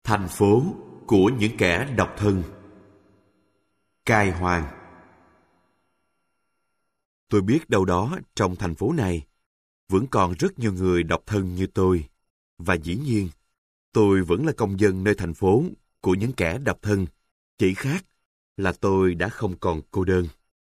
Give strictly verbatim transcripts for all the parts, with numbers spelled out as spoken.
Thành phố của những kẻ độc thân. Cai Hoàng. Tôi biết đâu đó trong thành phố này vẫn còn rất nhiều người độc thân như tôi. Và dĩ nhiên, tôi vẫn là công dân nơi thành phố của những kẻ độc thân. Chỉ khác là tôi đã không còn cô đơn.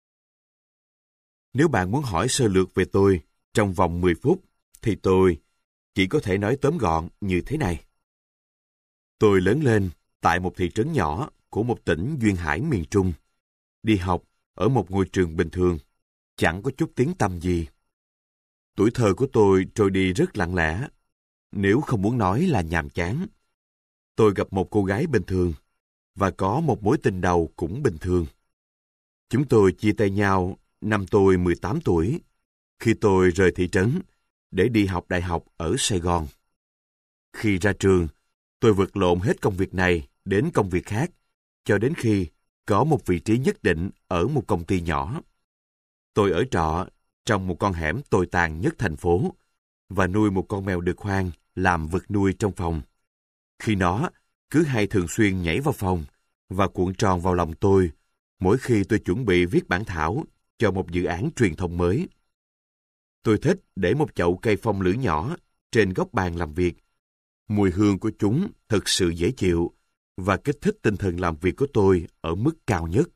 Nếu bạn muốn hỏi sơ lược về tôi trong vòng mười phút, thì tôi chỉ có thể nói tóm gọn như thế này. Tôi lớn lên tại một thị trấn nhỏ của một tỉnh duyên hải miền Trung, đi học ở một ngôi trường bình thường, chẳng có chút tiếng tăm gì. Tuổi thơ của tôi trôi đi rất lặng lẽ, nếu không muốn nói là nhàm chán. Tôi gặp một cô gái bình thường, và có một mối tình đầu cũng bình thường. Chúng tôi chia tay nhau năm tôi mười tám tuổi, khi tôi rời thị trấn để đi học đại học ở Sài Gòn. Khi ra trường, tôi vật lộn hết công việc này đến công việc khác, cho đến khi có một vị trí nhất định ở một công ty nhỏ. Tôi ở trọ trong một con hẻm tồi tàn nhất thành phố, và nuôi một con mèo đực hoang làm vật nuôi trong phòng. Khi nó cứ hay thường xuyên nhảy vào phòng và cuộn tròn vào lòng tôi mỗi khi tôi chuẩn bị viết bản thảo cho một dự án truyền thông mới. Tôi thích để một chậu cây phong lữ nhỏ trên góc bàn làm việc. Mùi hương của chúng thật sự dễ chịu và kích thích tinh thần làm việc của tôi ở mức cao nhất.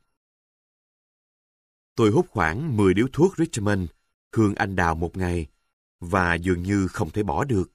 Tôi hút khoảng mười điếu thuốc Richmond hương anh đào một ngày và dường như không thể bỏ được.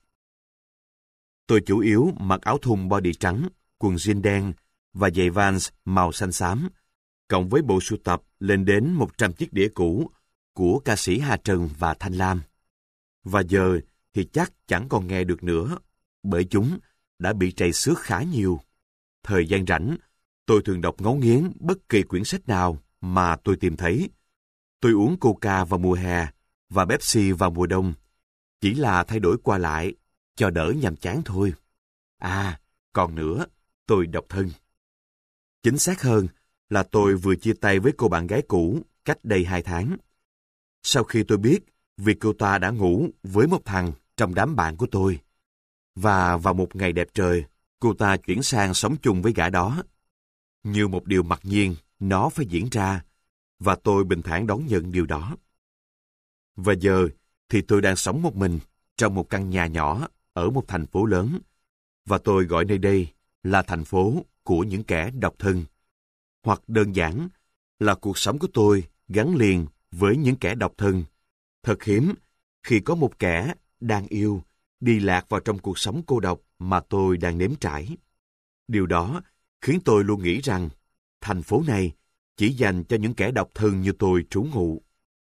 Tôi chủ yếu mặc áo thun body trắng, quần jean đen và giày Vans màu xanh xám, cộng với bộ sưu tập lên đến một trăm chiếc đĩa cũ của ca sĩ Hà Trần và Thanh Lam. Và giờ thì chắc chẳng còn nghe được nữa, bởi chúng đã bị trầy xước khá nhiều. Thời gian rảnh, tôi thường đọc ngấu nghiến bất kỳ quyển sách nào mà tôi tìm thấy. Tôi uống Coca vào mùa hè và Pepsi vào mùa đông, chỉ là thay đổi qua lại, cho đỡ nhàm chán thôi. À, còn nữa, tôi độc thân. Chính xác hơn là tôi vừa chia tay với cô bạn gái cũ cách đây hai tháng. Sau khi tôi biết vì cô ta đã ngủ với một thằng trong đám bạn của tôi, và vào một ngày đẹp trời, cô ta chuyển sang sống chung với gã đó. Như một điều mặc nhiên, nó phải diễn ra, và tôi bình thản đón nhận điều đó. Và giờ thì tôi đang sống một mình trong một căn nhà nhỏ ở một thành phố lớn, và tôi gọi nơi đây là thành phố của những kẻ độc thân. Hoặc đơn giản là cuộc sống của tôi gắn liền với những kẻ độc thân. Thật hiếm khi có một kẻ đang yêu đi lạc vào trong cuộc sống cô độc mà tôi đang nếm trải. Điều đó khiến tôi luôn nghĩ rằng thành phố này chỉ dành cho những kẻ độc thân như tôi trú ngụ.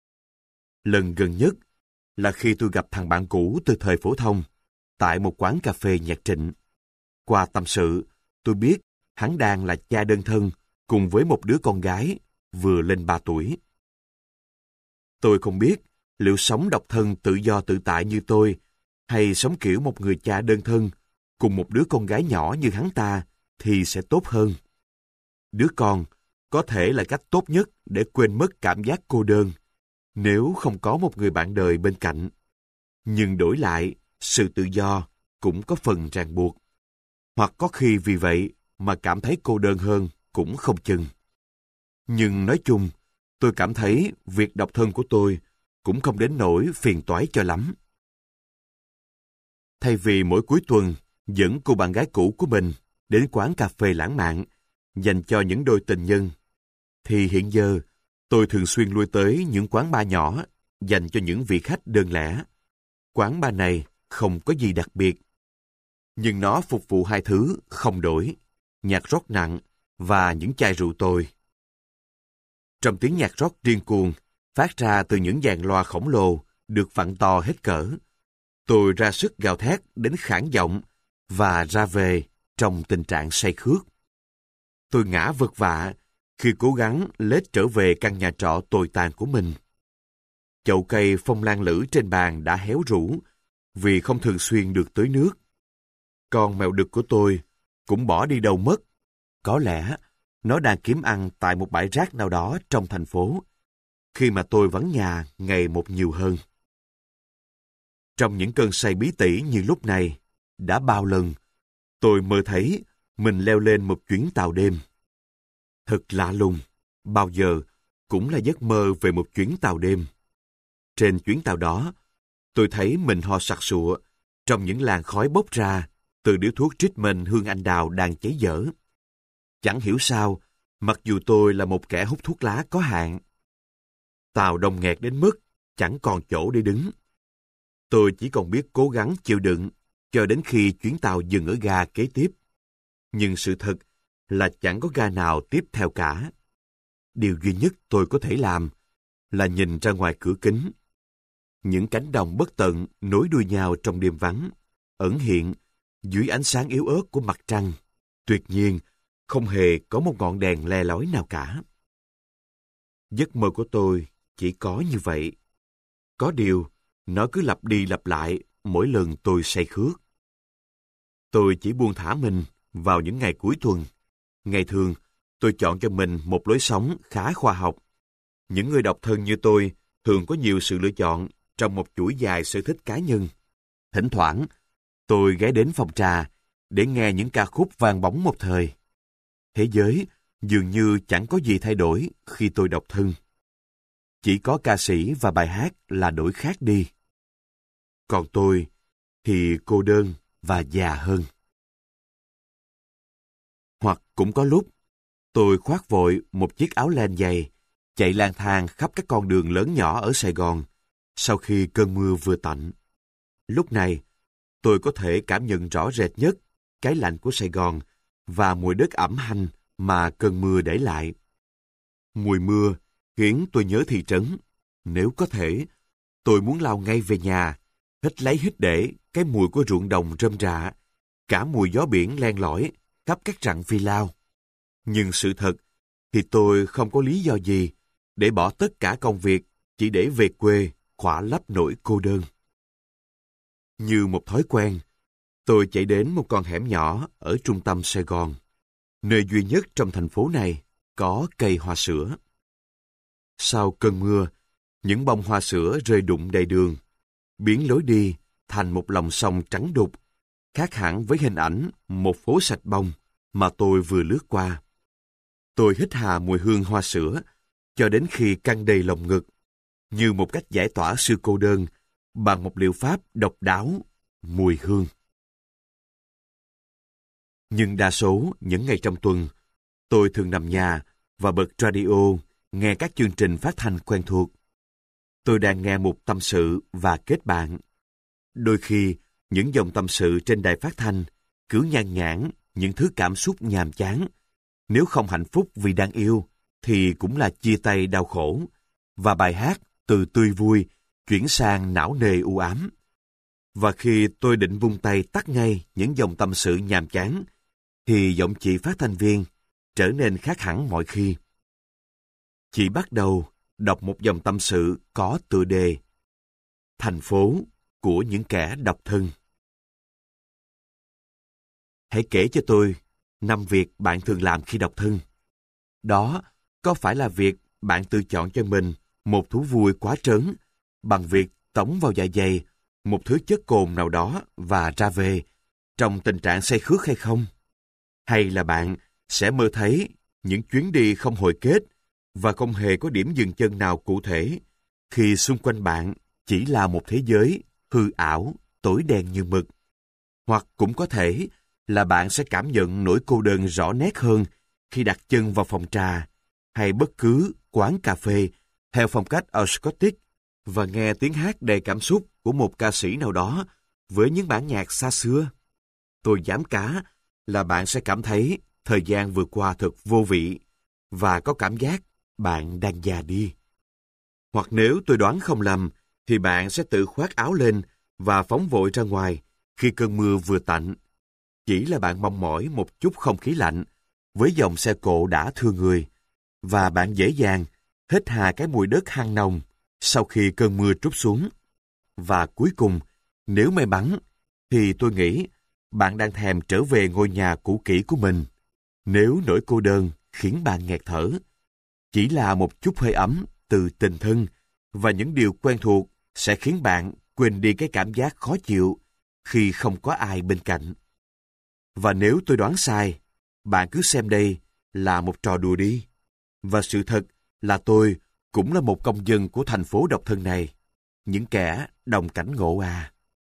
Lần gần nhất là khi tôi gặp thằng bạn cũ từ thời phổ thông tại một quán cà phê nhạc Trịnh. Qua tâm sự, tôi biết hắn đang là cha đơn thân cùng với một đứa con gái vừa lên ba tuổi. Tôi không biết liệu sống độc thân tự do tự tại như tôi hay sống kiểu một người cha đơn thân cùng một đứa con gái nhỏ như hắn ta thì sẽ tốt hơn. Đứa con có thể là cách tốt nhất để quên mất cảm giác cô đơn nếu không có một người bạn đời bên cạnh. Nhưng đổi lại, sự tự do cũng có phần ràng buộc. Hoặc có khi vì vậy mà cảm thấy cô đơn hơn cũng không chừng. Nhưng nói chung, tôi cảm thấy việc độc thân của tôi cũng không đến nỗi phiền toái cho lắm. Thay vì mỗi cuối tuần dẫn cô bạn gái cũ của mình đến quán cà phê lãng mạn dành cho những đôi tình nhân, thì hiện giờ tôi thường xuyên lui tới những quán bar nhỏ dành cho những vị khách đơn lẻ. Quán bar này không có gì đặc biệt, nhưng nó phục vụ hai thứ không đổi: nhạc rock nặng và những chai rượu tồi. Trong tiếng nhạc rock điên cuồng phát ra từ những dàn loa khổng lồ được vặn to hết cỡ, tôi ra sức gào thét đến khản giọng và ra về trong tình trạng say khướt. Tôi ngã vật vã khi cố gắng lết trở về căn nhà trọ tồi tàn của mình. Chậu cây phong lan lữ trên bàn đã héo rũ vì không thường xuyên được tưới nước. Con mèo đực của tôi cũng bỏ đi đâu mất. Có lẽ nó đang kiếm ăn tại một bãi rác nào đó trong thành phố, khi mà tôi vắng nhà ngày một nhiều hơn. Trong những cơn say bí tỉ như lúc này, đã bao lần tôi mơ thấy mình leo lên một chuyến tàu đêm. Thật lạ lùng, bao giờ cũng là giấc mơ về một chuyến tàu đêm. Trên chuyến tàu đó, tôi thấy mình ho sặc sụa trong những làn khói bốc ra từ điếu thuốc treatment hương anh đào đang cháy dở. Chẳng hiểu sao, mặc dù tôi là một kẻ hút thuốc lá có hạn. Tàu đông nghẹt đến mức chẳng còn chỗ để đứng. Tôi chỉ còn biết cố gắng chịu đựng cho đến khi chuyến tàu dừng ở ga kế tiếp. Nhưng sự thật là chẳng có ga nào tiếp theo cả. Điều duy nhất tôi có thể làm là nhìn ra ngoài cửa kính. Những cánh đồng bất tận nối đuôi nhau trong đêm vắng, ẩn hiện dưới ánh sáng yếu ớt của mặt trăng. Tuyệt nhiên, không hề có một ngọn đèn le lói nào cả. Giấc mơ của tôi chỉ có như vậy. Có điều, nó cứ lặp đi lặp lại mỗi lần tôi say khước. Tôi chỉ buông thả mình vào những ngày cuối tuần. Ngày thường, tôi chọn cho mình một lối sống khá khoa học. Những người độc thân như tôi thường có nhiều sự lựa chọn trong một chuỗi dài sở thích cá nhân. Thỉnh thoảng, tôi ghé đến phòng trà để nghe những ca khúc vang bóng một thời. Thế giới dường như chẳng có gì thay đổi khi tôi độc thân. Chỉ có ca sĩ và bài hát là đổi khác đi. Còn tôi thì cô đơn và già hơn. Hoặc cũng có lúc, tôi khoác vội một chiếc áo len dày, chạy lang thang khắp các con đường lớn nhỏ ở Sài Gòn, sau khi cơn mưa vừa tạnh. Lúc này, tôi có thể cảm nhận rõ rệt nhất cái lạnh của Sài Gòn và mùi đất ẩm hanh mà cơn mưa để lại. Mùi mưa khiến tôi nhớ thị trấn. Nếu có thể, tôi muốn lao ngay về nhà, hít lấy hít để cái mùi của ruộng đồng rơm rạ, cả mùi gió biển len lỏi khắp các rặng phi lao. Nhưng sự thật thì tôi không có lý do gì để bỏ tất cả công việc chỉ để về quê khỏa lấp nỗi cô đơn. Như một thói quen, tôi chạy đến một con hẻm nhỏ ở trung tâm Sài Gòn, nơi duy nhất trong thành phố này có cây hoa sữa. Sau cơn mưa, những bông hoa sữa rơi đụng đầy đường, biến lối đi thành một lòng sông trắng đục, khác hẳn với hình ảnh một phố sạch bông mà tôi vừa lướt qua. Tôi hít hà mùi hương hoa sữa cho đến khi căng đầy lồng ngực, như một cách giải tỏa sự cô đơn bằng một liệu pháp độc đáo, mùi hương. Nhưng đa số những ngày trong tuần, tôi thường nằm nhà và bật radio, nghe các chương trình phát thanh quen thuộc. Tôi đang nghe một tâm sự và kết bạn. Đôi khi, những dòng tâm sự trên đài phát thanh cứ nhan nhản những thứ cảm xúc nhàm chán. Nếu không hạnh phúc vì đang yêu, thì cũng là chia tay đau khổ, và bài hát từ tươi vui chuyển sang não nề u ám. Và khi tôi định vung tay tắt ngay những dòng tâm sự nhàm chán, thì giọng chị phát thanh viên trở nên khác hẳn mọi khi. Chị bắt đầu đọc một dòng tâm sự có tựa đề Thành phố của những kẻ độc thân. Hãy kể cho tôi năm việc bạn thường làm khi độc thân. Đó có phải là việc bạn tự chọn cho mình một thú vui quá trớn bằng việc tống vào dạ dày một thứ chất cồn nào đó và ra về trong tình trạng say khước hay không? Hay là bạn sẽ mơ thấy những chuyến đi không hồi kết và không hề có điểm dừng chân nào cụ thể khi xung quanh bạn chỉ là một thế giới hư ảo, tối đen như mực? Hoặc cũng có thể là bạn sẽ cảm nhận nỗi cô đơn rõ nét hơn khi đặt chân vào phòng trà hay bất cứ quán cà phê theo phong cách Scottish và nghe tiếng hát đầy cảm xúc của một ca sĩ nào đó với những bản nhạc xa xưa. Tôi dám cá là bạn sẽ cảm thấy thời gian vừa qua thật vô vị và có cảm giác bạn đang già đi. Hoặc nếu tôi đoán không lầm, thì bạn sẽ tự khoác áo lên và phóng vội ra ngoài khi cơn mưa vừa tạnh. Chỉ là bạn mong mỏi một chút không khí lạnh với dòng xe cộ đã thưa người, và bạn dễ dàng hít hà cái mùi đất hăng nồng sau khi cơn mưa trút xuống. Và cuối cùng, nếu may mắn, thì tôi nghĩ bạn đang thèm trở về ngôi nhà cũ kỹ của mình. Nếu nỗi cô đơn khiến bạn nghẹt thở, chỉ là một chút hơi ấm từ tình thân và những điều quen thuộc sẽ khiến bạn quên đi cái cảm giác khó chịu khi không có ai bên cạnh. Và nếu tôi đoán sai, bạn cứ xem đây là một trò đùa đi. Và sự thật là tôi cũng là một công dân của thành phố độc thân này. Những kẻ đồng cảnh ngộ à.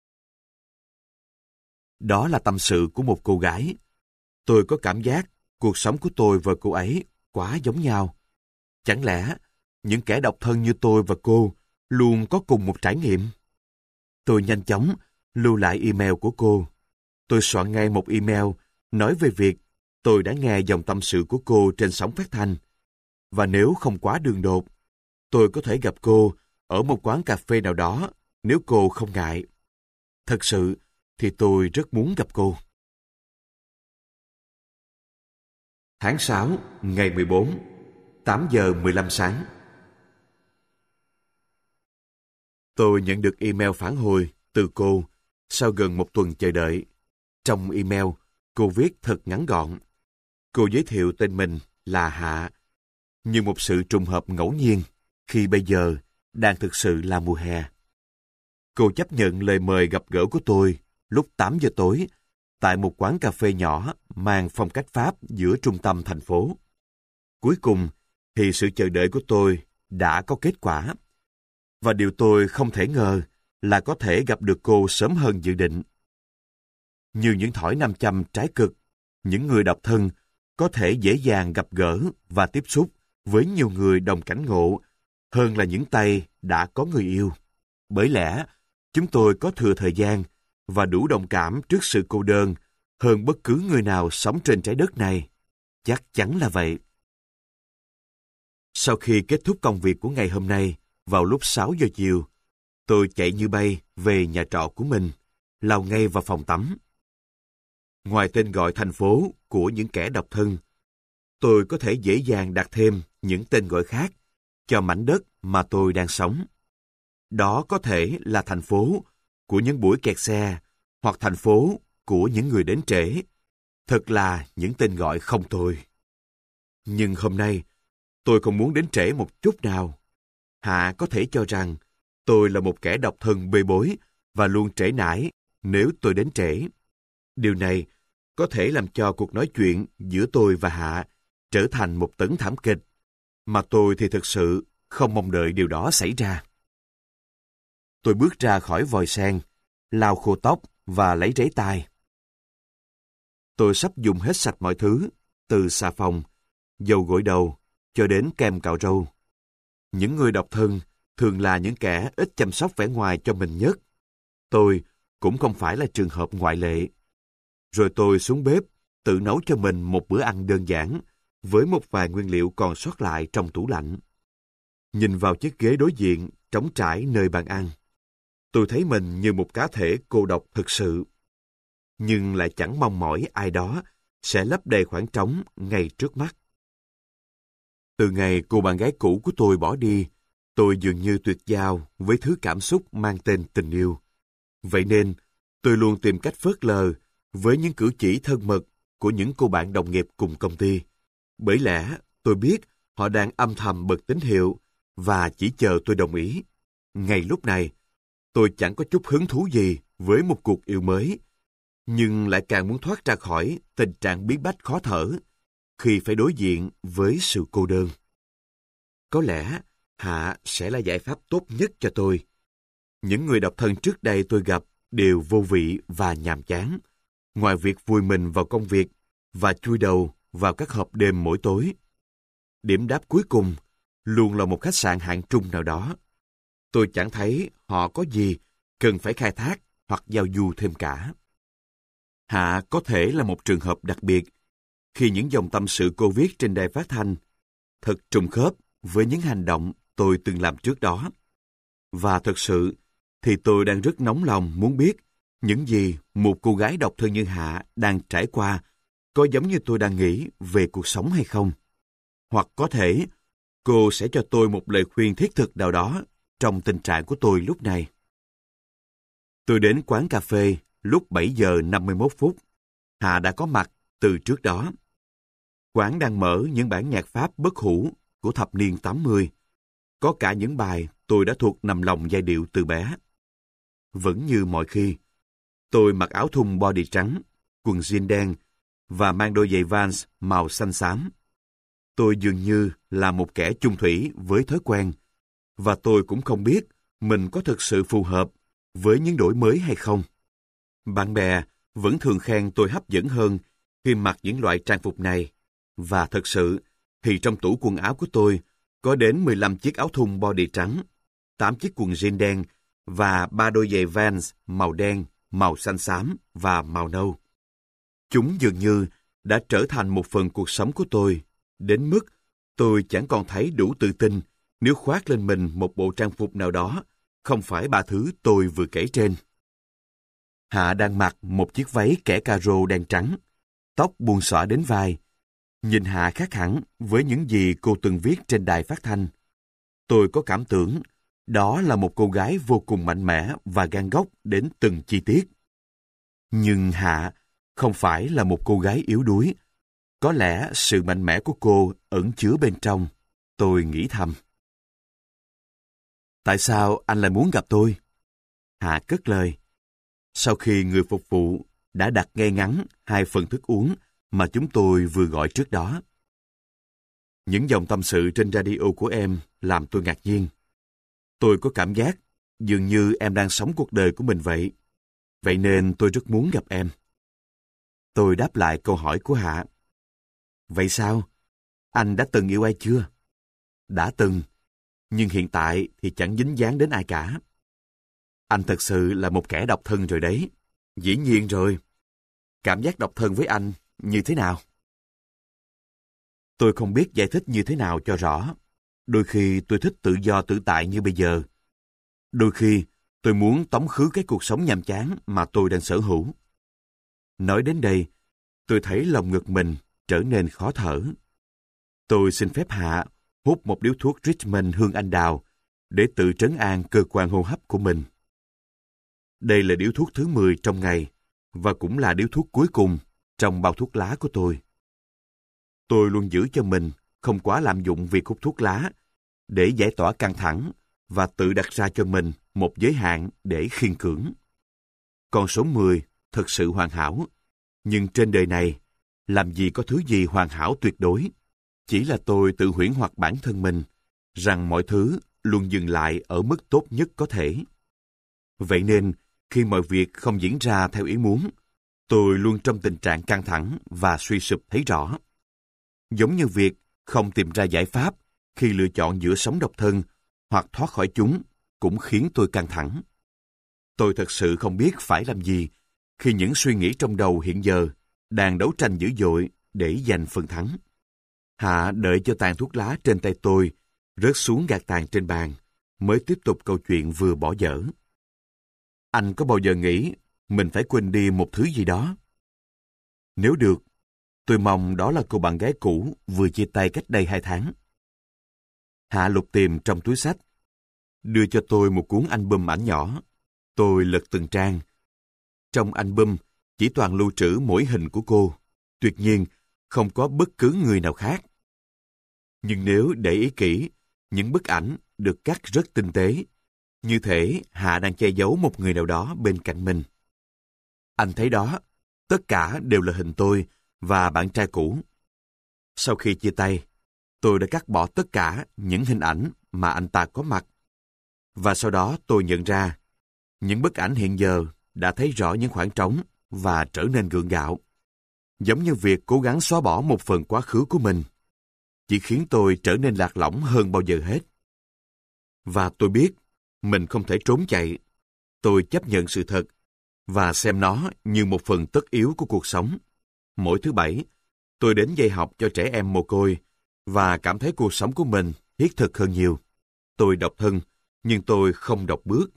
Đó là tâm sự của một cô gái. Tôi có cảm giác cuộc sống của tôi và cô ấy quá giống nhau. Chẳng lẽ những kẻ độc thân như tôi và cô luôn có cùng một trải nghiệm? Tôi nhanh chóng lưu lại email của cô. Tôi soạn ngay một email nói về việc tôi đã nghe dòng tâm sự của cô trên sóng phát thanh. Và nếu không quá đường đột, tôi có thể gặp cô ở một quán cà phê nào đó nếu cô không ngại. Thật sự thì tôi rất muốn gặp cô. Tháng sáu, ngày mười bốn, tám giờ mười lăm sáng. Tôi nhận được email phản hồi từ cô sau gần một tuần chờ đợi. Trong email, cô viết thật ngắn gọn. Cô giới thiệu tên mình là Hạ, như một sự trùng hợp ngẫu nhiên khi bây giờ đang thực sự là mùa hè. Cô chấp nhận lời mời gặp gỡ của tôi lúc tám giờ tối tại một quán cà phê nhỏ mang phong cách Pháp giữa trung tâm thành phố. Cuối cùng thì sự chờ đợi của tôi đã có kết quả. Và điều tôi không thể ngờ là có thể gặp được cô sớm hơn dự định. Như những thỏi nam châm trái cực, những người độc thân có thể dễ dàng gặp gỡ và tiếp xúc với nhiều người đồng cảnh ngộ hơn là những tay đã có người yêu. Bởi lẽ, chúng tôi có thừa thời gian và đủ đồng cảm trước sự cô đơn hơn bất cứ người nào sống trên trái đất này. Chắc chắn là vậy. Sau khi kết thúc công việc của ngày hôm nay, vào lúc sáu giờ chiều, tôi chạy như bay về nhà trọ của mình, lao ngay vào phòng tắm. Ngoài tên gọi thành phố của những kẻ độc thân, tôi có thể dễ dàng đặt thêm những tên gọi khác cho mảnh đất mà tôi đang sống. Đó có thể là thành phố của những buổi kẹt xe, hoặc thành phố của những người đến trễ. Thật là những tên gọi không tồi. Nhưng hôm nay, tôi không muốn đến trễ một chút nào. Hạ có thể cho rằng tôi là một kẻ độc thân bê bối và luôn trễ nải nếu tôi đến trễ. Điều này có thể làm cho cuộc nói chuyện giữa tôi và Hạ trở thành một tấn thảm kịch, mà tôi thì thực sự không mong đợi điều đó xảy ra. Tôi bước ra khỏi vòi sen, lau khô tóc và lấy giấy tay. Tôi sắp dùng hết sạch mọi thứ, từ xà phòng, dầu gội đầu, cho đến kem cạo râu. Những người độc thân thường là những kẻ ít chăm sóc vẻ ngoài cho mình nhất. Tôi cũng không phải là trường hợp ngoại lệ. Rồi tôi xuống bếp, tự nấu cho mình một bữa ăn đơn giản, với một vài nguyên liệu còn sót lại trong tủ lạnh. Nhìn vào chiếc ghế đối diện, trống trải nơi bàn ăn, tôi thấy mình như một cá thể cô độc thực sự, nhưng lại chẳng mong mỏi ai đó sẽ lấp đầy khoảng trống ngay trước mắt. Từ ngày cô bạn gái cũ của tôi bỏ đi, tôi dường như tuyệt giao với thứ cảm xúc mang tên tình yêu. Vậy nên, tôi luôn tìm cách phớt lờ với những cử chỉ thân mật của những cô bạn đồng nghiệp cùng công ty. Bởi lẽ, tôi biết họ đang âm thầm bật tín hiệu và chỉ chờ tôi đồng ý. Ngay lúc này, tôi chẳng có chút hứng thú gì với một cuộc yêu mới, nhưng lại càng muốn thoát ra khỏi tình trạng bí bách khó thở khi phải đối diện với sự cô đơn. Có lẽ Hạ sẽ là giải pháp tốt nhất cho tôi. Những người độc thân trước đây tôi gặp đều vô vị và nhàm chán, ngoài việc vùi mình vào công việc và chui đầu vào các hộp đêm mỗi tối. Điểm đáp cuối cùng luôn là một khách sạn hạng trung nào đó. Tôi chẳng thấy họ có gì cần phải khai thác hoặc giao du thêm cả. Hạ có thể là một trường hợp đặc biệt khi những dòng tâm sự cô viết trên đài phát thanh thật trùng khớp với những hành động tôi từng làm trước đó. Và thật sự thì tôi đang rất nóng lòng muốn biết những gì một cô gái độc thân như Hạ đang trải qua có giống như tôi đang nghĩ về cuộc sống hay không. Hoặc có thể cô sẽ cho tôi một lời khuyên thiết thực nào đó trong tình trạng của tôi lúc này. Tôi đến quán cà phê lúc bảy giờ năm mươi mốt phút. Hạ đã có mặt từ trước đó. Quán đang mở những bản nhạc Pháp bất hủ của thập niên tám mươi. Có cả những bài tôi đã thuộc nằm lòng giai điệu từ bé. Vẫn như mọi khi, tôi mặc áo thun body trắng, quần jean đen và mang đôi giày Vans màu xanh xám. Tôi dường như là một kẻ chung thủy với thói quen, và tôi cũng không biết mình có thực sự phù hợp với những đổi mới hay không. Bạn bè vẫn thường khen tôi hấp dẫn hơn khi mặc những loại trang phục này, và thật sự thì trong tủ quần áo của tôi có đến mười lăm chiếc áo thun body trắng, tám chiếc quần jean đen và ba đôi giày Vans màu đen, màu xanh xám và màu nâu. Chúng dường như đã trở thành một phần cuộc sống của tôi, đến mức tôi chẳng còn thấy đủ tự tin nếu khoác lên mình một bộ trang phục nào đó, không phải ba thứ tôi vừa kể trên. Hạ đang mặc một chiếc váy kẻ caro đen trắng, tóc buông xõa đến vai. Nhìn Hạ khác hẳn với những gì cô từng viết trên đài phát thanh. Tôi có cảm tưởng đó là một cô gái vô cùng mạnh mẽ và gan góc đến từng chi tiết. Nhưng Hạ không phải là một cô gái yếu đuối. Có lẽ sự mạnh mẽ của cô ẩn chứa bên trong, tôi nghĩ thầm. Tại sao anh lại muốn gặp tôi? Hạ cất lời. Sau khi người phục vụ đã đặt ngay ngắn hai phần thức uống mà chúng tôi vừa gọi trước đó. Những dòng tâm sự trên radio của em làm tôi ngạc nhiên. Tôi có cảm giác dường như em đang sống cuộc đời của mình vậy. Vậy nên tôi rất muốn gặp em. Tôi đáp lại câu hỏi của Hạ. Vậy sao? Anh đã từng yêu ai chưa? Đã từng, nhưng hiện tại thì chẳng dính dáng đến ai cả. Anh thật sự là một kẻ độc thân rồi đấy. Dĩ nhiên rồi. Cảm giác độc thân với anh như thế nào? Tôi không biết giải thích như thế nào cho rõ. Đôi khi tôi thích tự do tự tại như bây giờ. Đôi khi tôi muốn tống khứ cái cuộc sống nhàm chán mà tôi đang sở hữu. Nói đến đây, tôi thấy lòng ngực mình trở nên khó thở. Tôi xin phép Hạ hút một điếu thuốc Richmond hương anh đào để tự trấn an cơ quan hô hấp của mình. Đây là điếu thuốc thứ mười trong ngày và cũng là điếu thuốc cuối cùng trong bao thuốc lá của tôi. Tôi luôn giữ cho mình không quá lạm dụng việc hút thuốc lá để giải tỏa căng thẳng và tự đặt ra cho mình một giới hạn để khiên cưỡng. Con số mười thật sự hoàn hảo, nhưng trên đời này làm gì có thứ gì hoàn hảo tuyệt đối. Chỉ là tôi tự huyễn hoặc bản thân mình rằng mọi thứ luôn dừng lại ở mức tốt nhất có thể. Vậy nên, khi mọi việc không diễn ra theo ý muốn, tôi luôn trong tình trạng căng thẳng và suy sụp thấy rõ. Giống như việc không tìm ra giải pháp khi lựa chọn giữa sống độc thân hoặc thoát khỏi chúng cũng khiến tôi căng thẳng. Tôi thật sự không biết phải làm gì khi những suy nghĩ trong đầu hiện giờ đang đấu tranh dữ dội để giành phần thắng. Hạ đợi cho tàn thuốc lá trên tay tôi rớt xuống gạt tàn trên bàn, mới tiếp tục câu chuyện vừa bỏ dở. Anh có bao giờ nghĩ mình phải quên đi một thứ gì đó? Nếu được, tôi mong đó là cô bạn gái cũ vừa chia tay cách đây hai tháng. Hạ lục tìm trong túi xách, đưa cho tôi một cuốn album ảnh nhỏ. Tôi lật từng trang. Trong album chỉ toàn lưu trữ mỗi hình của cô, tuyệt nhiên không có bất cứ người nào khác. Nhưng nếu để ý kỹ, những bức ảnh được cắt rất tinh tế, như thể Hạ đang che giấu một người nào đó bên cạnh mình. Anh thấy đó, tất cả đều là hình tôi và bạn trai cũ. Sau khi chia tay, tôi đã cắt bỏ tất cả những hình ảnh mà anh ta có mặt. Và sau đó tôi nhận ra, những bức ảnh hiện giờ đã thấy rõ những khoảng trống và trở nên gượng gạo. Giống như việc cố gắng xóa bỏ một phần quá khứ của mình, chỉ khiến tôi trở nên lạc lõng hơn bao giờ hết. Và tôi biết, mình không thể trốn chạy. Tôi chấp nhận sự thật và xem nó như một phần tất yếu của cuộc sống. Mỗi thứ Bảy, tôi đến dạy học cho trẻ em mồ côi và cảm thấy cuộc sống của mình thiết thực hơn nhiều. Tôi độc thân, nhưng tôi không độc bước.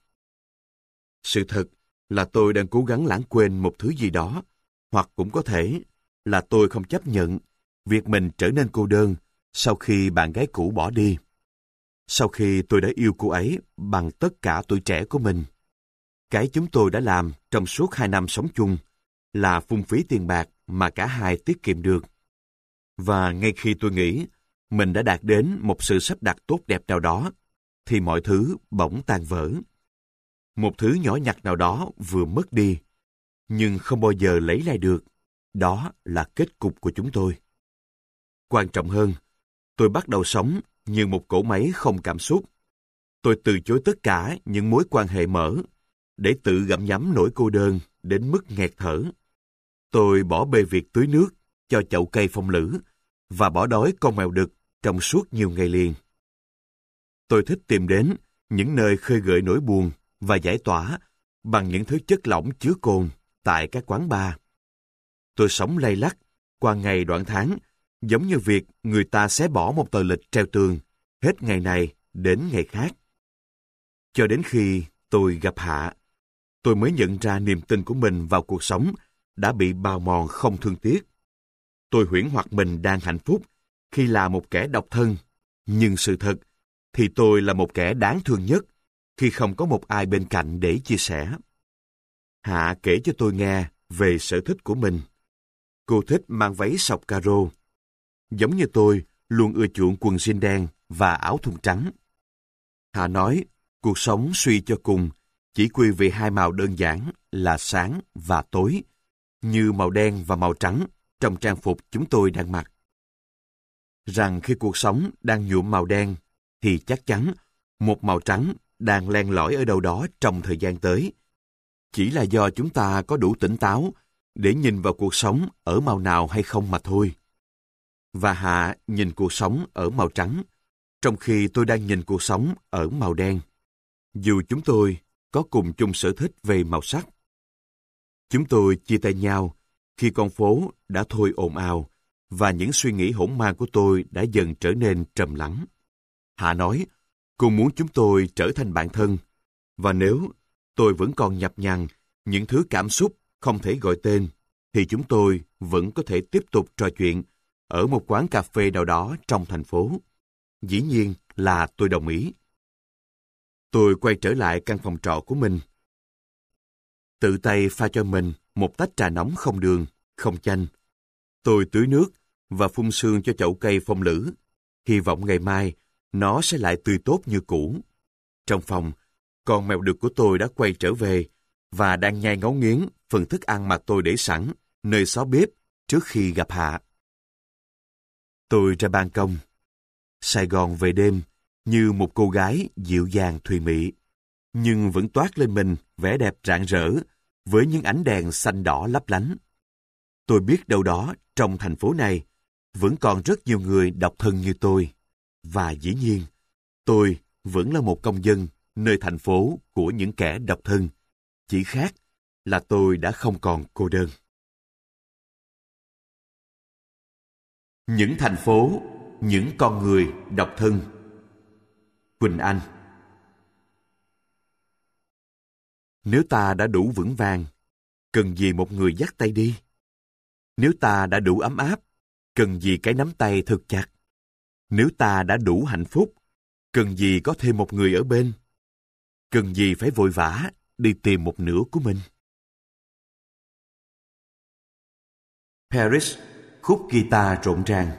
Sự thật là tôi đang cố gắng lãng quên một thứ gì đó, hoặc cũng có thể là tôi không chấp nhận việc mình trở nên cô đơn sau khi bạn gái cũ bỏ đi. Sau khi tôi đã yêu cô ấy bằng tất cả tuổi trẻ của mình, cái chúng tôi đã làm trong suốt hai năm sống chung là phung phí tiền bạc mà cả hai tiết kiệm được. Và ngay khi tôi nghĩ mình đã đạt đến một sự sắp đặt tốt đẹp nào đó, thì mọi thứ bỗng tan vỡ. Một thứ nhỏ nhặt nào đó vừa mất đi, nhưng không bao giờ lấy lại được. đó là kết cục của chúng tôi. Quan trọng hơn, tôi bắt đầu sống như một cỗ máy không cảm xúc. Tôi từ chối tất cả những mối quan hệ mở, để tự gặm nhấm nỗi cô đơn đến mức nghẹt thở. Tôi bỏ bê việc tưới nước cho chậu cây phong lữ và bỏ đói con mèo đực trong suốt nhiều ngày liền. Tôi thích tìm đến những nơi khơi gợi nỗi buồn và giải tỏa bằng những thứ chất lỏng chứa cồn tại các quán bar. Tôi sống lay lắt qua ngày đoạn tháng, giống như việc người ta xé bỏ một tờ lịch treo tường, hết ngày này đến ngày khác. Cho đến khi tôi gặp Hạ, tôi mới nhận ra niềm tin của mình vào cuộc sống đã bị bào mòn không thương tiếc. Tôi huyễn hoặc mình đang hạnh phúc khi là một kẻ độc thân, nhưng sự thật thì tôi là một kẻ đáng thương nhất khi không có một ai bên cạnh để chia sẻ. Hạ kể cho tôi nghe về sở thích của mình. Cô thích mang váy sọc caro. Giống như tôi, luôn ưa chuộng quần jean đen và áo thun trắng. Hạ nói, cuộc sống suy cho cùng chỉ quy về hai màu đơn giản là sáng và tối, như màu đen và màu trắng trong trang phục chúng tôi đang mặc. Rằng khi cuộc sống đang nhuộm màu đen, thì chắc chắn một màu trắng đang len lỏi ở đâu đó trong thời gian tới. Chỉ là do chúng ta có đủ tỉnh táo để nhìn vào cuộc sống ở màu nào hay không mà thôi. Và Hạ nhìn cuộc sống ở màu trắng, trong khi tôi đang nhìn cuộc sống ở màu đen. Dù chúng tôi có cùng chung sở thích về màu sắc. Chúng tôi chia tay nhau khi con phố đã thôi ồn ào và những suy nghĩ hỗn mang của tôi đã dần trở nên trầm lắng. Hạ nói, cô muốn chúng tôi trở thành bạn thân, và nếu tôi vẫn còn nhập nhằng những thứ cảm xúc không thể gọi tên, thì chúng tôi vẫn có thể tiếp tục trò chuyện ở một quán cà phê nào đó trong thành phố. Dĩ nhiên là tôi đồng ý. Tôi quay trở lại căn phòng trọ của mình. Tự tay pha cho mình một tách trà nóng không đường, không chanh. Tôi tưới nước và phun sương cho chậu cây phong lữ. Hy vọng ngày mai nó sẽ lại tươi tốt như cũ. Trong phòng, con mèo đực của tôi đã quay trở về và đang nhai ngấu nghiến phần thức ăn mà tôi để sẵn nơi xó bếp trước khi gặp Hạ. Tôi ra ban công. Sài Gòn về đêm như một cô gái dịu dàng thùy mị, nhưng vẫn toát lên mình vẻ đẹp rạng rỡ với những ánh đèn xanh đỏ lấp lánh. Tôi biết đâu đó trong thành phố này vẫn còn rất nhiều người độc thân như tôi, và dĩ nhiên tôi vẫn là một công dân nơi thành phố của những kẻ độc thân, chỉ khác là tôi đã không còn cô đơn. Những thành phố, những con người độc thân. Quỳnh Anh. Nếu ta đã đủ vững vàng, cần gì một người dắt tay đi? Nếu ta đã đủ ấm áp, cần gì cái nắm tay thật chặt? Nếu ta đã đủ hạnh phúc, cần gì có thêm một người ở bên? Cần gì phải vội vã đi tìm một nửa của mình? Paris, khúc guitar rộn ràng.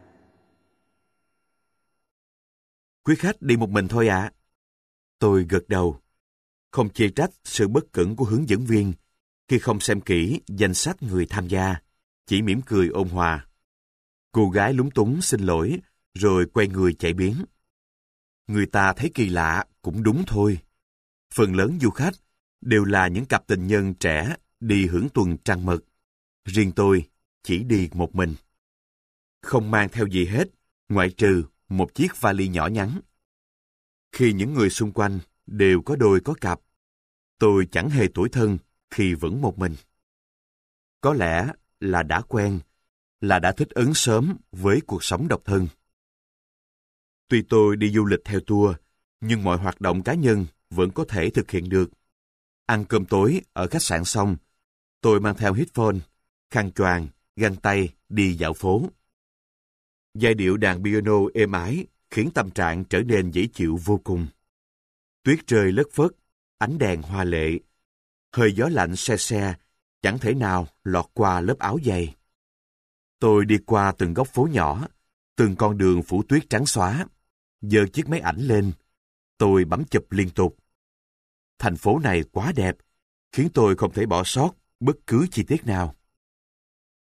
Quý khách đi một mình thôi ạ. À? Tôi gật đầu, không chê trách sự bất cẩn của hướng dẫn viên khi không xem kỹ danh sách người tham gia, chỉ mỉm cười ôn hòa. Cô gái lúng túng xin lỗi, rồi quay người chạy biến. Người ta thấy kỳ lạ cũng đúng thôi. Phần lớn du khách đều là những cặp tình nhân trẻ đi hưởng tuần trăng mật. Riêng tôi chỉ đi một mình. Không mang theo gì hết, ngoại trừ một chiếc vali nhỏ nhắn. Khi những người xung quanh đều có đôi có cặp, tôi chẳng hề tủi thân khi vẫn một mình. Có lẽ là đã quen, là đã thích ứng sớm với cuộc sống độc thân. Tuy tôi đi du lịch theo tour, nhưng mọi hoạt động cá nhân vẫn có thể thực hiện được. Ăn cơm tối ở khách sạn xong, tôi mang theo headphone, khăn choàng, găng tay đi dạo phố. Giai điệu đàn piano êm ái khiến tâm trạng trở nên dễ chịu vô cùng. Tuyết rơi lất phất, ánh đèn hoa lệ, hơi gió lạnh se se, chẳng thể nào lọt qua lớp áo dày. Tôi đi qua từng góc phố nhỏ, từng con đường phủ tuyết trắng xóa, giơ chiếc máy ảnh lên. Tôi bấm chụp liên tục. Thành phố này quá đẹp, khiến tôi không thể bỏ sót bất cứ chi tiết nào.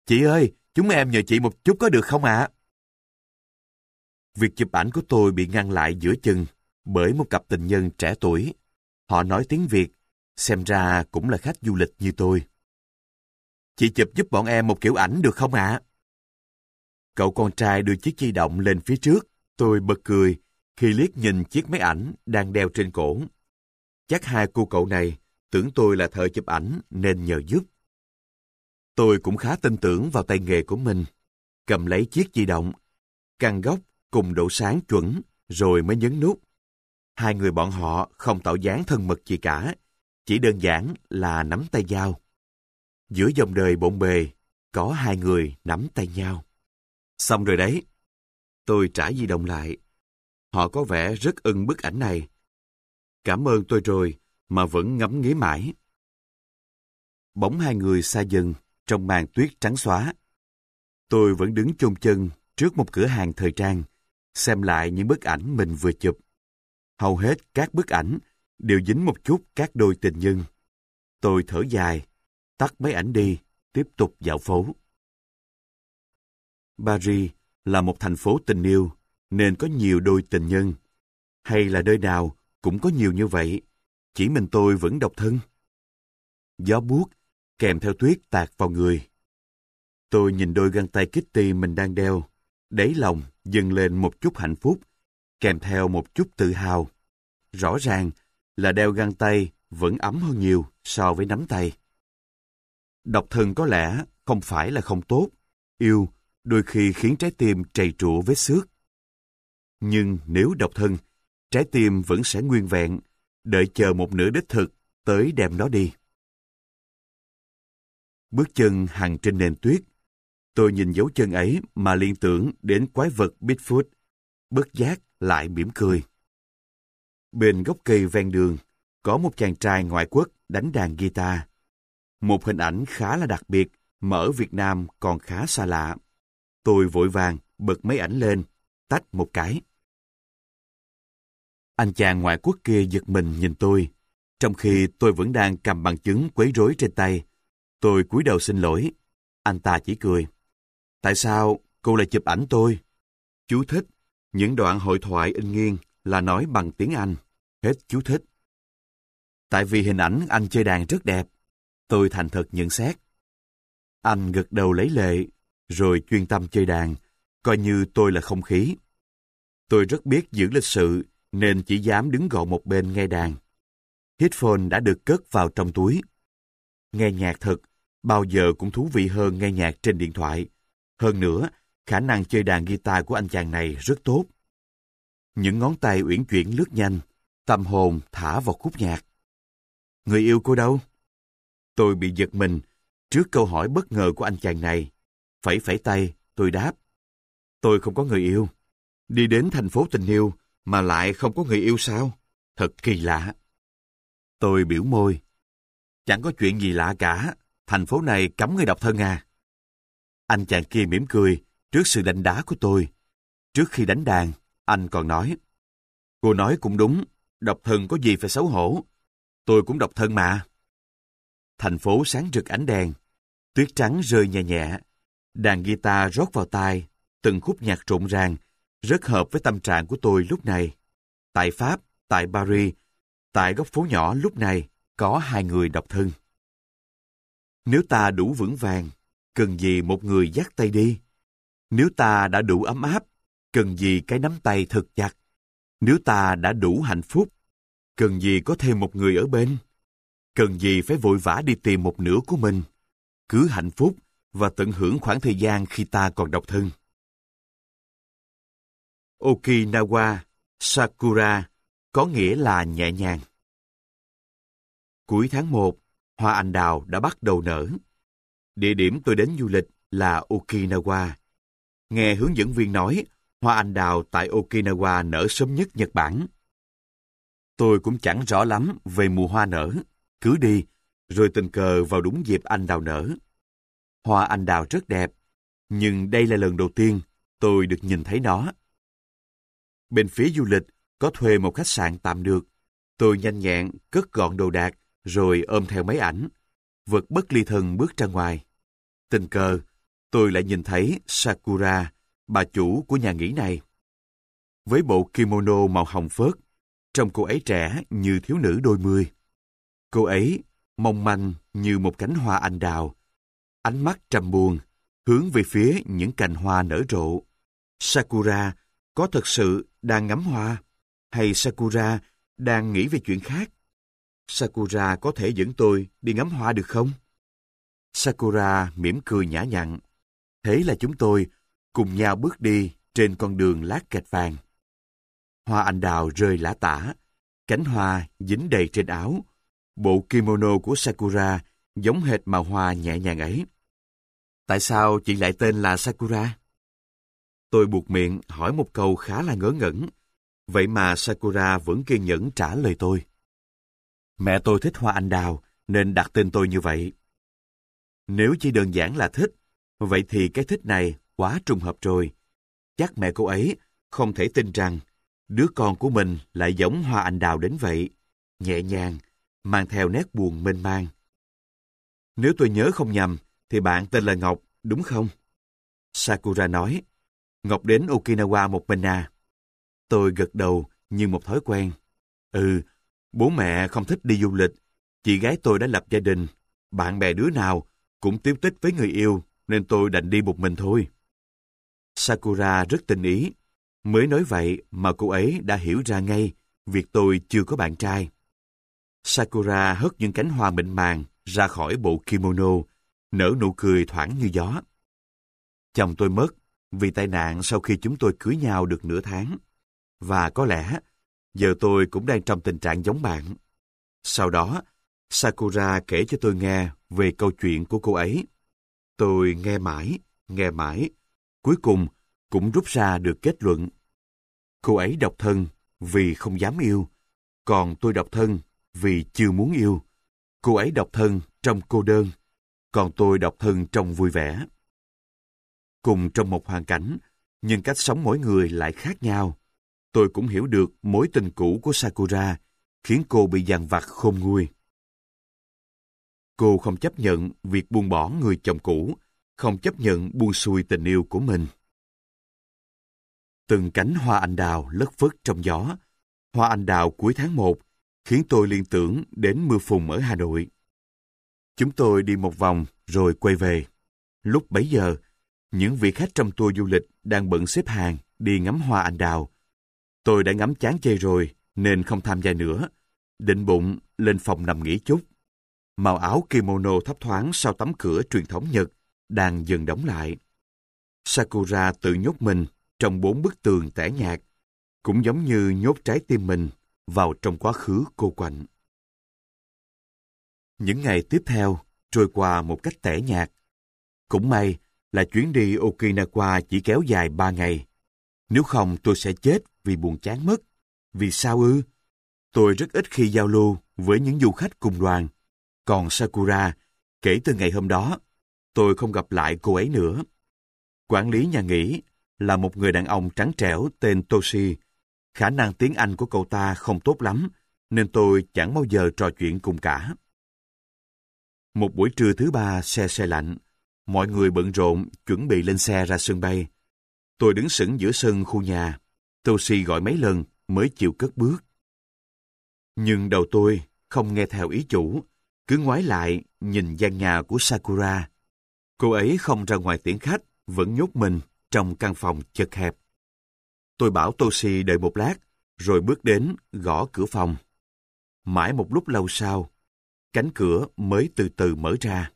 Chị ơi, chúng em nhờ chị một chút có được không ạ? Việc chụp ảnh của tôi bị ngăn lại giữa chừng bởi một cặp tình nhân trẻ tuổi. Họ nói tiếng Việt, xem ra cũng là khách du lịch như tôi. Chị chụp giúp bọn em một kiểu ảnh được không ạ? Cậu con trai đưa chiếc di động lên phía trước. Tôi bật cười khi liếc nhìn chiếc máy ảnh đang đeo trên cổ. Chắc hai cô cậu này tưởng tôi là thợ chụp ảnh nên nhờ giúp. Tôi cũng khá tin tưởng vào tay nghề của mình. Cầm lấy chiếc di động, căn góc cùng độ sáng chuẩn rồi mới nhấn nút. Hai người bọn họ không tạo dáng thân mật gì cả, chỉ đơn giản là nắm tay nhau. Giữa dòng đời bộn bề, có hai người nắm tay nhau. Xong rồi đấy. Tôi trả di động lại. Họ có vẻ rất ưng bức ảnh này. Cảm ơn tôi rồi, mà vẫn ngắm nghía mãi. Bóng hai người xa dần trong màn tuyết trắng xóa. Tôi vẫn đứng chôn chân trước một cửa hàng thời trang, xem lại những bức ảnh mình vừa chụp. Hầu hết các bức ảnh đều dính một chút các đôi tình nhân. Tôi thở dài, tắt máy ảnh đi, tiếp tục dạo phố. Paris là một thành phố tình yêu, nên có nhiều đôi tình nhân. Hay là nơi nào cũng có nhiều như vậy, chỉ mình tôi vẫn độc thân. Gió buốt, kèm theo tuyết tạt vào người. Tôi nhìn đôi găng tay Kitty mình đang đeo, đáy lòng dâng lên một chút hạnh phúc, kèm theo một chút tự hào. Rõ ràng là đeo găng tay vẫn ấm hơn nhiều so với nắm tay. Độc thân có lẽ không phải là không tốt, yêu đôi khi khiến trái tim trầy trụa vết xước. Nhưng nếu độc thân, trái tim vẫn sẽ nguyên vẹn, đợi chờ một nửa đích thực tới đem nó đi. Bước chân hằn trên nền tuyết. Tôi nhìn dấu chân ấy mà liên tưởng đến quái vật Bigfoot, bất giác lại mỉm cười. Bên gốc cây ven đường, có một chàng trai ngoại quốc đánh đàn guitar. Một hình ảnh khá là đặc biệt mà ở Việt Nam còn khá xa lạ. Tôi vội vàng bật máy ảnh lên, tách một cái. Anh chàng ngoại quốc kia giật mình nhìn tôi, trong khi tôi vẫn đang cầm bằng chứng quấy rối trên tay. Tôi cúi đầu xin lỗi. Anh ta chỉ cười. Tại sao cô lại chụp ảnh tôi? Chú thích. Những đoạn hội thoại in nghiêng là nói bằng tiếng Anh. Hết chú thích. Tại vì hình ảnh anh chơi đàn rất đẹp. Tôi thành thật nhận xét. Anh gật đầu lấy lệ, rồi chuyên tâm chơi đàn, coi như tôi là không khí. Tôi rất biết giữ lịch sự, nên chỉ dám đứng gọn một bên nghe đàn. Headphone đã được cất vào trong túi. Nghe nhạc thật, bao giờ cũng thú vị hơn nghe nhạc trên điện thoại. Hơn nữa, khả năng chơi đàn guitar của anh chàng này rất tốt. Những ngón tay uyển chuyển lướt nhanh, tâm hồn thả vào khúc nhạc. Người yêu cô đâu? Tôi bị giật mình trước câu hỏi bất ngờ của anh chàng này. Phẩy phẩy tay, tôi đáp. Tôi không có người yêu. Đi đến thành phố tình yêu mà lại không có người yêu sao? Thật kỳ lạ. Tôi biểu môi. Chẳng có chuyện gì lạ cả. Thành phố này cấm người độc thân à? Anh chàng kia mỉm cười trước sự đánh đá của tôi. Trước khi đánh đàn, anh còn nói. Cô nói cũng đúng. Độc thân có gì phải xấu hổ. Tôi cũng độc thân mà. Thành phố sáng rực ánh đèn. Tuyết trắng rơi nhẹ nhẹ. Đàn guitar rót vào tai. Từng khúc nhạc rộn ràng. Rất hợp với tâm trạng của tôi lúc này. Tại Pháp, tại Paris, tại góc phố nhỏ lúc này có hai người độc thân. Nếu ta đủ vững vàng, cần gì một người dắt tay đi? Nếu ta đã đủ ấm áp, cần gì cái nắm tay thật chặt? Nếu ta đã đủ hạnh phúc, cần gì có thêm một người ở bên? Cần gì phải vội vã đi tìm một nửa của mình? Cứ hạnh phúc và tận hưởng khoảng thời gian khi ta còn độc thân. Okinawa, Sakura có nghĩa là nhẹ nhàng. Cuối tháng một, hoa anh đào đã bắt đầu nở. Địa điểm tôi đến du lịch là Okinawa. Nghe hướng dẫn viên nói, hoa anh đào tại Okinawa nở sớm nhất Nhật Bản. Tôi cũng chẳng rõ lắm về mùa hoa nở. Cứ đi, rồi tình cờ vào đúng dịp anh đào nở. Hoa anh đào rất đẹp, nhưng đây là lần đầu tiên tôi được nhìn thấy nó. Bên phía du lịch có thuê một khách sạn tạm được. Tôi nhanh nhẹn cất gọn đồ đạc, rồi ôm theo máy ảnh. Vật bất ly thân bước ra ngoài. Tình cờ, tôi lại nhìn thấy Sakura, bà chủ của nhà nghỉ này. Với bộ kimono màu hồng phớt, trông cô ấy trẻ như thiếu nữ đôi mươi. Cô ấy mong manh như một cánh hoa anh đào, ánh mắt trầm buồn, hướng về phía những cành hoa nở rộ. Sakura có thật sự đang ngắm hoa, hay Sakura đang nghĩ về chuyện khác? Sakura có thể dẫn tôi đi ngắm hoa được không? Sakura mỉm cười nhã nhặn. Thế là chúng tôi cùng nhau bước đi trên con đường lát gạch vàng. Hoa anh đào rơi lả tả, cánh hoa dính đầy trên áo. Bộ kimono của Sakura giống hệt màu hoa nhẹ nhàng ấy. Tại sao chị lại tên là Sakura? Tôi buột miệng hỏi một câu khá là ngớ ngẩn. Vậy mà Sakura vẫn kiên nhẫn trả lời tôi. Mẹ tôi thích hoa anh đào nên đặt tên tôi như vậy. Nếu chỉ đơn giản là thích, vậy thì cái thích này quá trùng hợp rồi. Chắc mẹ cô ấy không thể tin rằng đứa con của mình lại giống hoa anh đào đến vậy, nhẹ nhàng, mang theo nét buồn mênh mang. Nếu tôi nhớ không nhầm, thì bạn tên là Ngọc, đúng không? Sakura nói, Ngọc đến Okinawa một mình à? Tôi gật đầu như một thói quen. Ừ, bố mẹ không thích đi du lịch. Chị gái tôi đã lập gia đình. Bạn bè đứa nào cũng tiếp tích với người yêu, nên tôi đành đi một mình thôi. Sakura rất tình ý. Mới nói vậy mà cô ấy đã hiểu ra ngay việc tôi chưa có bạn trai. Sakura hất những cánh hoa mịn màng ra khỏi bộ kimono, nở nụ cười thoảng như gió. Chồng tôi mất vì tai nạn sau khi chúng tôi cưới nhau được nửa tháng. Và có lẽ giờ tôi cũng đang trong tình trạng giống bạn. Sau đó, Sakura kể cho tôi nghe về câu chuyện của cô ấy. Tôi nghe mãi, nghe mãi, cuối cùng cũng rút ra được kết luận. Cô ấy độc thân vì không dám yêu, còn tôi độc thân vì chưa muốn yêu. Cô ấy độc thân trong cô đơn, còn tôi độc thân trong vui vẻ. Cùng trong một hoàn cảnh, nhưng cách sống mỗi người lại khác nhau. Tôi cũng hiểu được mối tình cũ của Sakura khiến cô bị dằn vặt khôn nguôi. Cô không chấp nhận việc buông bỏ người chồng cũ, không chấp nhận buông xuôi tình yêu của mình. Từng cánh hoa anh đào lất phất trong gió. Hoa anh đào cuối tháng một khiến tôi liên tưởng đến mưa phùn ở Hà Nội. Chúng tôi đi một vòng rồi quay về. Lúc bấy giờ, những vị khách trong tour du lịch đang bận xếp hàng đi ngắm hoa anh đào. Tôi đã ngắm chán chê rồi nên không tham gia nữa. Định bụng lên phòng nằm nghỉ chút. Màu áo kimono thấp thoáng sau tấm cửa truyền thống Nhật đang dần đóng lại. Sakura tự nhốt mình trong bốn bức tường tẻ nhạt, cũng giống như nhốt trái tim mình vào trong quá khứ cô quạnh. Những ngày tiếp theo trôi qua một cách tẻ nhạt. Cũng may là chuyến đi Okinawa chỉ kéo dài ba ngày. Nếu không tôi sẽ chết vì buồn chán mất. Vì sao ư? Tôi rất ít khi giao lưu với những du khách cùng đoàn. Còn Sakura, kể từ ngày hôm đó, tôi không gặp lại cô ấy nữa. Quản lý nhà nghỉ là một người đàn ông trắng trẻo tên Toshi. Khả năng tiếng Anh của cậu ta không tốt lắm, nên tôi chẳng bao giờ trò chuyện cùng cả. Một buổi trưa thứ ba xe xe lạnh, mọi người bận rộn chuẩn bị lên xe ra sân bay. Tôi đứng sững giữa sân khu nhà. Toshi gọi mấy lần mới chịu cất bước. Nhưng đầu tôi không nghe theo ý chủ, cứ ngoái lại nhìn gian nhà của Sakura. Cô ấy không ra ngoài tiễn khách, vẫn nhốt mình trong căn phòng chật hẹp. Tôi bảo Toshi đợi một lát, rồi bước đến gõ cửa phòng. Mãi một lúc lâu sau, cánh cửa mới từ từ mở ra.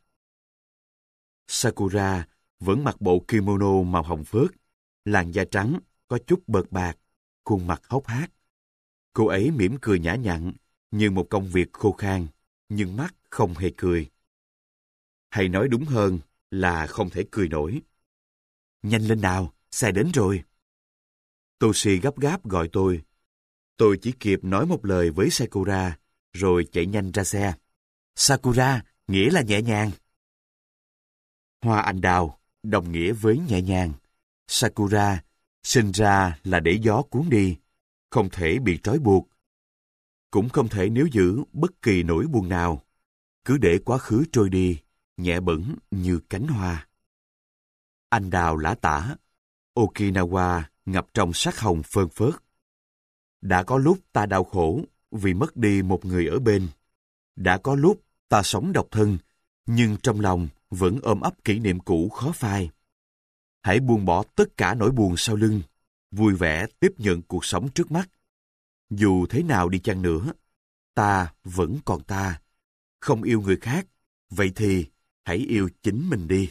Sakura vẫn mặc bộ kimono màu hồng phớt, làn da trắng, có chút bợt bạc, khuôn mặt hốc hác. Cô ấy mỉm cười nhã nhặn như một công việc khô khan, nhưng mắt không hề cười. Hay nói đúng hơn là không thể cười nổi. Nhanh lên nào, xe đến rồi. Toshi gấp gáp gọi tôi. Tôi chỉ kịp nói một lời với Sakura, rồi chạy nhanh ra xe. Sakura nghĩa là nhẹ nhàng. Hoa anh đào đồng nghĩa với nhẹ nhàng. Sakura sinh ra là để gió cuốn đi, không thể bị trói buộc. Cũng không thể níu giữ bất kỳ nỗi buồn nào. Cứ để quá khứ trôi đi, nhẹ bẫng như cánh hoa. anh đào lã tả, Okinawa ngập trong sắc hồng phơn phớt. Đã có lúc ta đau khổ vì mất đi một người ở bên. Đã có lúc ta sống độc thân, nhưng trong lòng vẫn ôm ấp kỷ niệm cũ khó phai. Hãy buông bỏ tất cả nỗi buồn sau lưng, vui vẻ tiếp nhận cuộc sống trước mắt. Dù thế nào đi chăng nữa, ta vẫn còn ta. Không yêu người khác, vậy thì hãy yêu chính mình đi.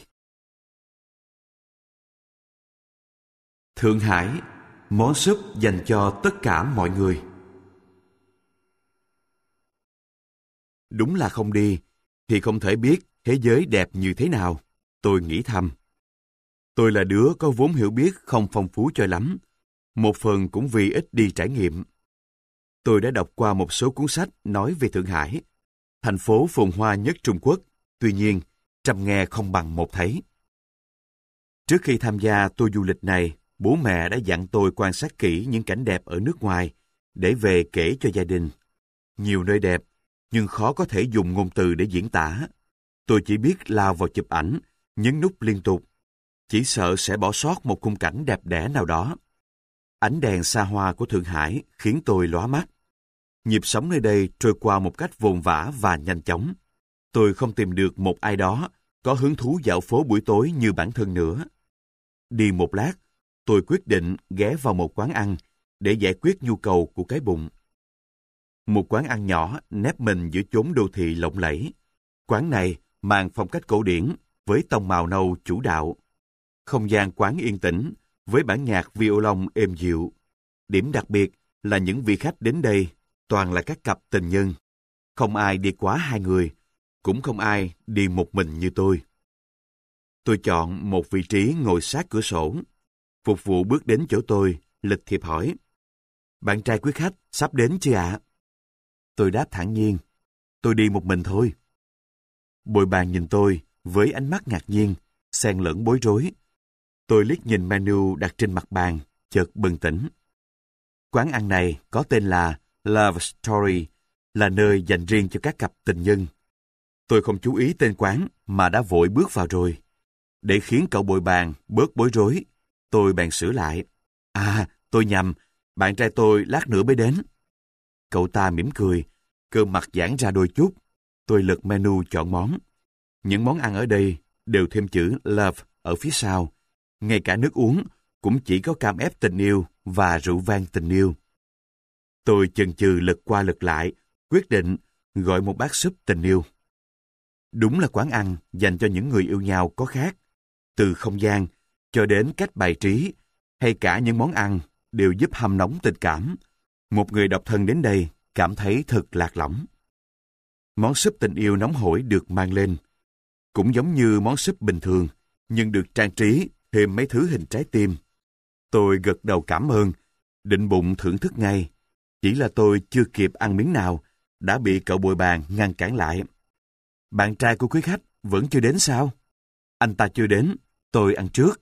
Thượng Hải, món súp dành cho tất cả mọi người. Đúng là không đi, thì không thể biết thế giới đẹp như thế nào, tôi nghĩ thầm. Tôi là đứa có vốn hiểu biết không phong phú cho lắm, một phần cũng vì ít đi trải nghiệm. Tôi đã đọc qua một số cuốn sách nói về Thượng Hải, thành phố phồn hoa nhất Trung Quốc, tuy nhiên, trăm nghe không bằng một thấy. Trước khi tham gia tour du lịch này, bố mẹ đã dặn tôi quan sát kỹ những cảnh đẹp ở nước ngoài, để về kể cho gia đình. Nhiều nơi đẹp, nhưng khó có thể dùng ngôn từ để diễn tả. Tôi chỉ biết lao vào chụp ảnh, nhấn nút liên tục. Chỉ sợ sẽ bỏ sót một khung cảnh đẹp đẽ nào đó. Ánh đèn xa hoa của Thượng Hải khiến tôi lóa mắt. Nhịp sống nơi đây trôi qua một cách vồn vã và nhanh chóng. Tôi không tìm được một ai đó có hứng thú dạo phố buổi tối như bản thân nữa. Đi một lát, tôi quyết định ghé vào một quán ăn để giải quyết nhu cầu của cái bụng. Một quán ăn nhỏ nép mình giữa chốn đô thị lộng lẫy. Quán này mang phong cách cổ điển với tông màu nâu chủ đạo. Không gian quán yên tĩnh với bản nhạc violon êm dịu. Điểm đặc biệt là những vị khách đến đây toàn là các cặp tình nhân. Không ai đi quá hai người, cũng không ai đi một mình như tôi. Tôi chọn một vị trí ngồi sát cửa sổ. Phục vụ bước đến chỗ tôi, lịch thiệp hỏi: "Bạn trai quý khách sắp đến chưa ạ?" Tôi đáp thản nhiên: "Tôi đi một mình thôi." Bồi bàn nhìn tôi với ánh mắt ngạc nhiên, xen lẫn bối rối. Tôi liếc nhìn menu đặt trên mặt bàn, chợt bừng tỉnh. Quán ăn này có tên là Love Story, là nơi dành riêng cho các cặp tình nhân. Tôi không chú ý tên quán mà đã vội bước vào rồi. Để khiến cậu bồi bàn bớt bối rối, tôi bèn sửa lại: "À, tôi nhầm, bạn trai tôi lát nữa mới đến." Cậu ta mỉm cười, cơ mặt giãn ra đôi chút. Tôi lật menu chọn món. Những món ăn ở đây đều thêm chữ Love ở phía sau. Ngay cả nước uống cũng chỉ có cam ép tình yêu và rượu vang tình yêu. Tôi chần chừ lật qua lật lại, quyết định gọi một bát súp tình yêu. Đúng là quán ăn dành cho những người yêu nhau có khác. Từ không gian cho đến cách bày trí, hay cả những món ăn đều giúp hâm nóng tình cảm. Một người độc thân đến đây cảm thấy thật lạc lõng. Món súp tình yêu nóng hổi được mang lên. Cũng giống như món súp bình thường, nhưng được trang trí thêm mấy thứ hình trái tim. Tôi gật đầu cảm ơn, định bụng thưởng thức ngay. Chỉ là tôi chưa kịp ăn miếng nào, đã bị cậu bồi bàn ngăn cản lại. "Bạn trai của quý khách vẫn chưa đến sao?" "Anh ta chưa đến, tôi ăn trước."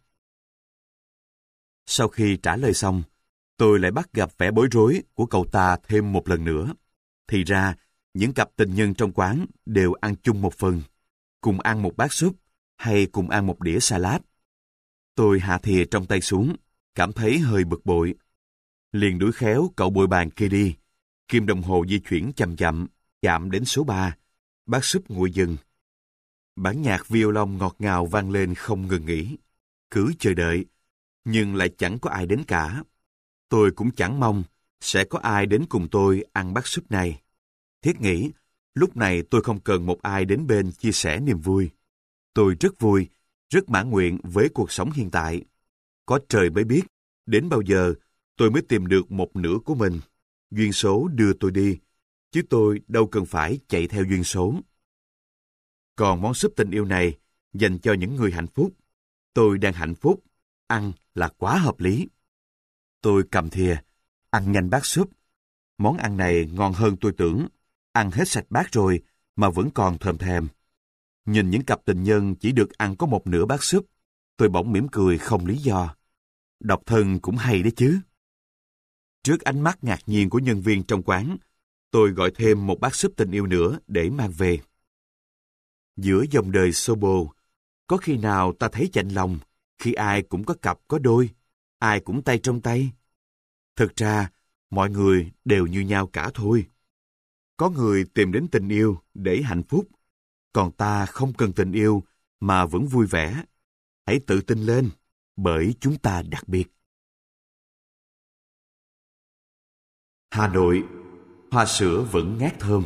Sau khi trả lời xong, tôi lại bắt gặp vẻ bối rối của cậu ta thêm một lần nữa. Thì ra, những cặp tình nhân trong quán đều ăn chung một phần, cùng ăn một bát súp hay cùng ăn một đĩa salad. Tôi hạ thìa trong tay xuống, cảm thấy hơi bực bội. Liền đuổi khéo cậu bồi bàn kia đi. Kim đồng hồ di chuyển chậm chậm, chạm đến số ba. Bát súp nguội dần. Bản nhạc violon ngọt ngào vang lên không ngừng nghỉ. Cứ chờ đợi, nhưng lại chẳng có ai đến cả. Tôi cũng chẳng mong sẽ có ai đến cùng tôi ăn bát súp này. Thiết nghĩ, lúc này tôi không cần một ai đến bên chia sẻ niềm vui. Tôi rất vui, rất mãn nguyện với cuộc sống hiện tại. Có trời mới biết, đến bao giờ tôi mới tìm được một nửa của mình. Duyên số đưa tôi đi, chứ tôi đâu cần phải chạy theo duyên số. Còn món súp tình yêu này dành cho những người hạnh phúc. Tôi đang hạnh phúc, ăn là quá hợp lý. Tôi cầm thìa, ăn nhanh bát súp. Món ăn này ngon hơn tôi tưởng. Ăn hết sạch bát rồi mà vẫn còn thèm thèm. Nhìn những cặp tình nhân chỉ được ăn có một nửa bát súp, tôi bỗng mỉm cười không lý do. Độc thân cũng hay đấy chứ. Trước ánh mắt ngạc nhiên của nhân viên trong quán, tôi gọi thêm một bát súp tình yêu nữa để mang về. Giữa dòng đời xô bồ, có khi nào ta thấy chạnh lòng khi ai cũng có cặp có đôi, ai cũng tay trong tay. Thực ra, mọi người đều như nhau cả thôi. Có người tìm đến tình yêu để hạnh phúc, còn ta không cần tình yêu mà vẫn vui vẻ. Hãy tự tin lên, bởi chúng ta đặc biệt. Hà Nội, hoa sữa vẫn ngát thơm.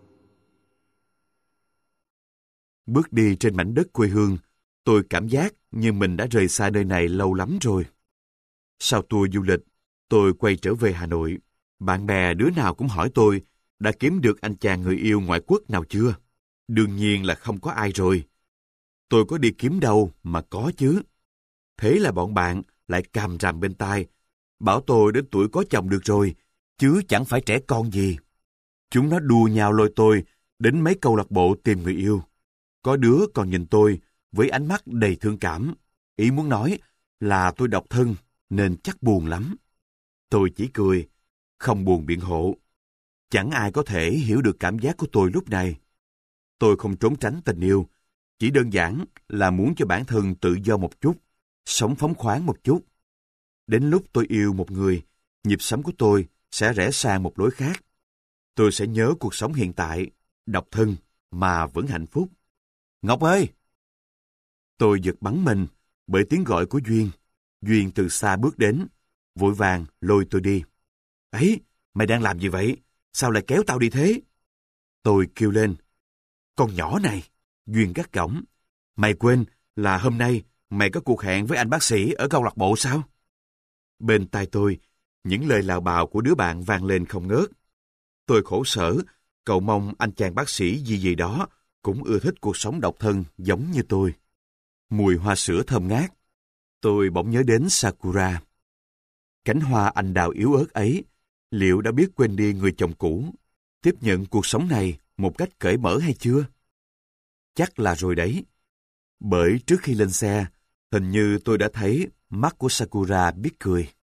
Bước đi trên mảnh đất quê hương, tôi cảm giác như mình đã rời xa nơi này lâu lắm rồi. Sau tour du lịch, tôi quay trở về Hà Nội. Bạn bè đứa nào cũng hỏi tôi đã kiếm được anh chàng người yêu ngoại quốc nào chưa? Đương nhiên là không có ai rồi. Tôi có đi kiếm đâu mà có chứ. Thế là bọn bạn lại càm ràm bên tai, bảo tôi đến tuổi có chồng được rồi, chứ chẳng phải trẻ con gì. Chúng nó đua nhau lôi tôi đến mấy câu lạc bộ tìm người yêu. Có đứa còn nhìn tôi với ánh mắt đầy thương cảm, ý muốn nói là tôi độc thân nên chắc buồn lắm. Tôi chỉ cười, không buồn biện hộ. Chẳng ai có thể hiểu được cảm giác của tôi lúc này. Tôi không trốn tránh tình yêu, chỉ đơn giản là muốn cho bản thân tự do một chút, sống phóng khoáng một chút. Đến lúc tôi yêu một người, nhịp sống của tôi sẽ rẽ sang một lối khác. Tôi sẽ nhớ cuộc sống hiện tại, độc thân mà vẫn hạnh phúc. Ngọc ơi! Tôi giật bắn mình bởi tiếng gọi của Duyên. Duyên từ xa bước đến, vội vàng lôi tôi đi. Ấy, mày đang làm gì vậy? Sao lại kéo tao đi thế? Tôi kêu lên. Con nhỏ này! Duyên gắt gỏng. Mày quên là hôm nay mày có cuộc hẹn với anh bác sĩ ở câu lạc bộ sao? Bên tai tôi, những lời lào bào của đứa bạn vang lên không ngớt. Tôi khổ sở, cầu mong anh chàng bác sĩ gì gì đó cũng ưa thích cuộc sống độc thân giống như tôi. Mùi hoa sữa thơm ngát. Tôi bỗng nhớ đến Sakura. Cánh hoa anh đào yếu ớt ấy, liệu đã biết quên đi người chồng cũ, tiếp nhận cuộc sống này một cách cởi mở hay chưa? Chắc là rồi đấy. Bởi trước khi lên xe, hình như tôi đã thấy mắt của Sakura biết cười.